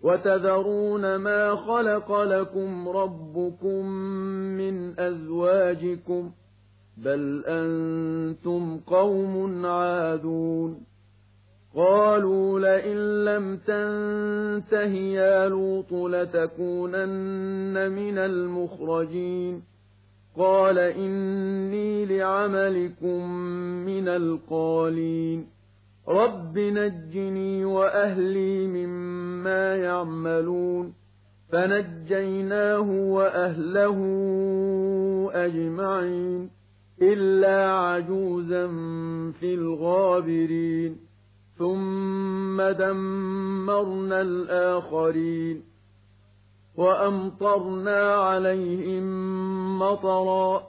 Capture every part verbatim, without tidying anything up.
وتذرون ما خلق لكم ربكم من أزواجكم بل أنتم قوم عادون قالوا لئن لم تنته يا لوط لتكونن من المخرجين قال إني لعملكم من القالين رب نجني وأهلي مما يعملون فنجيناه وأهله أجمعين إلا عجوزا في الغابرين ثم دمرنا الآخرين وأمطرنا عليهم مطرا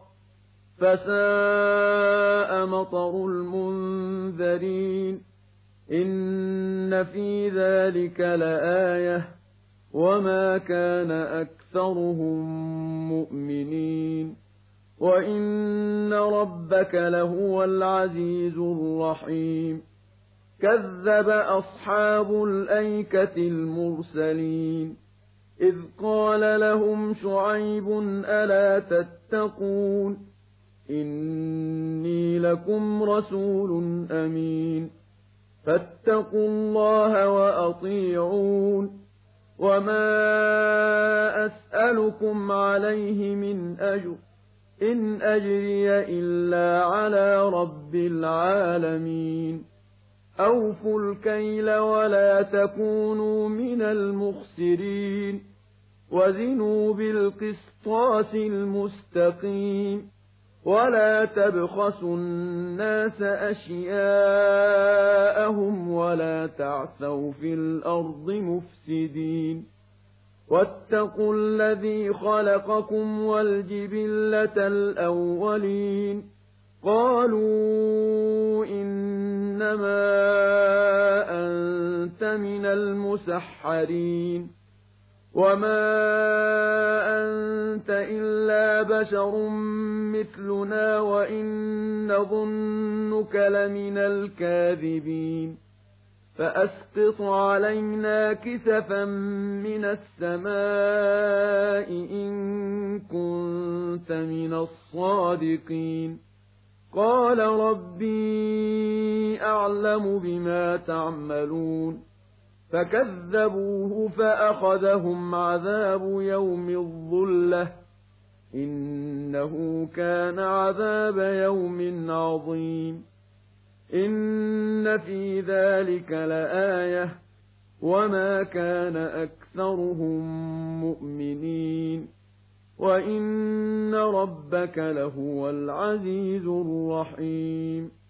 فساء مطر المنذرين إن في ذلك لآية وما كان أكثرهم مؤمنين وإن ربك لهو العزيز الرحيم كذب أصحاب الأيكة المرسلين إذ قال لهم شعيب ألا تتقون إني لكم رسول أمين فاتقوا الله وأطيعون وما أسألكم عليه من أجر إن أجري إلا على رب العالمين أوفوا الكيل ولا تكونوا من المخسرين وزنوا بالقسطاس المستقيم ولا تبخسوا الناس أشياءهم ولا تعثوا في الأرض مفسدين واتقوا الذي خلقكم والجبلة الأولين قالوا إنما أنت من المسحرين وما أنت إلا بشر مثلنا وإن نظنك لمن الكاذبين فأسقط علينا كسفا من السماء إن كنت من الصادقين قال ربي أعلم بما تعملون فكذبوه فأخذهم عذاب يوم الظلة إنه كان عذاب يوم عظيم إن في ذلك لآية وما كان أكثرهم مؤمنين وإن ربك لهو العزيز الرحيم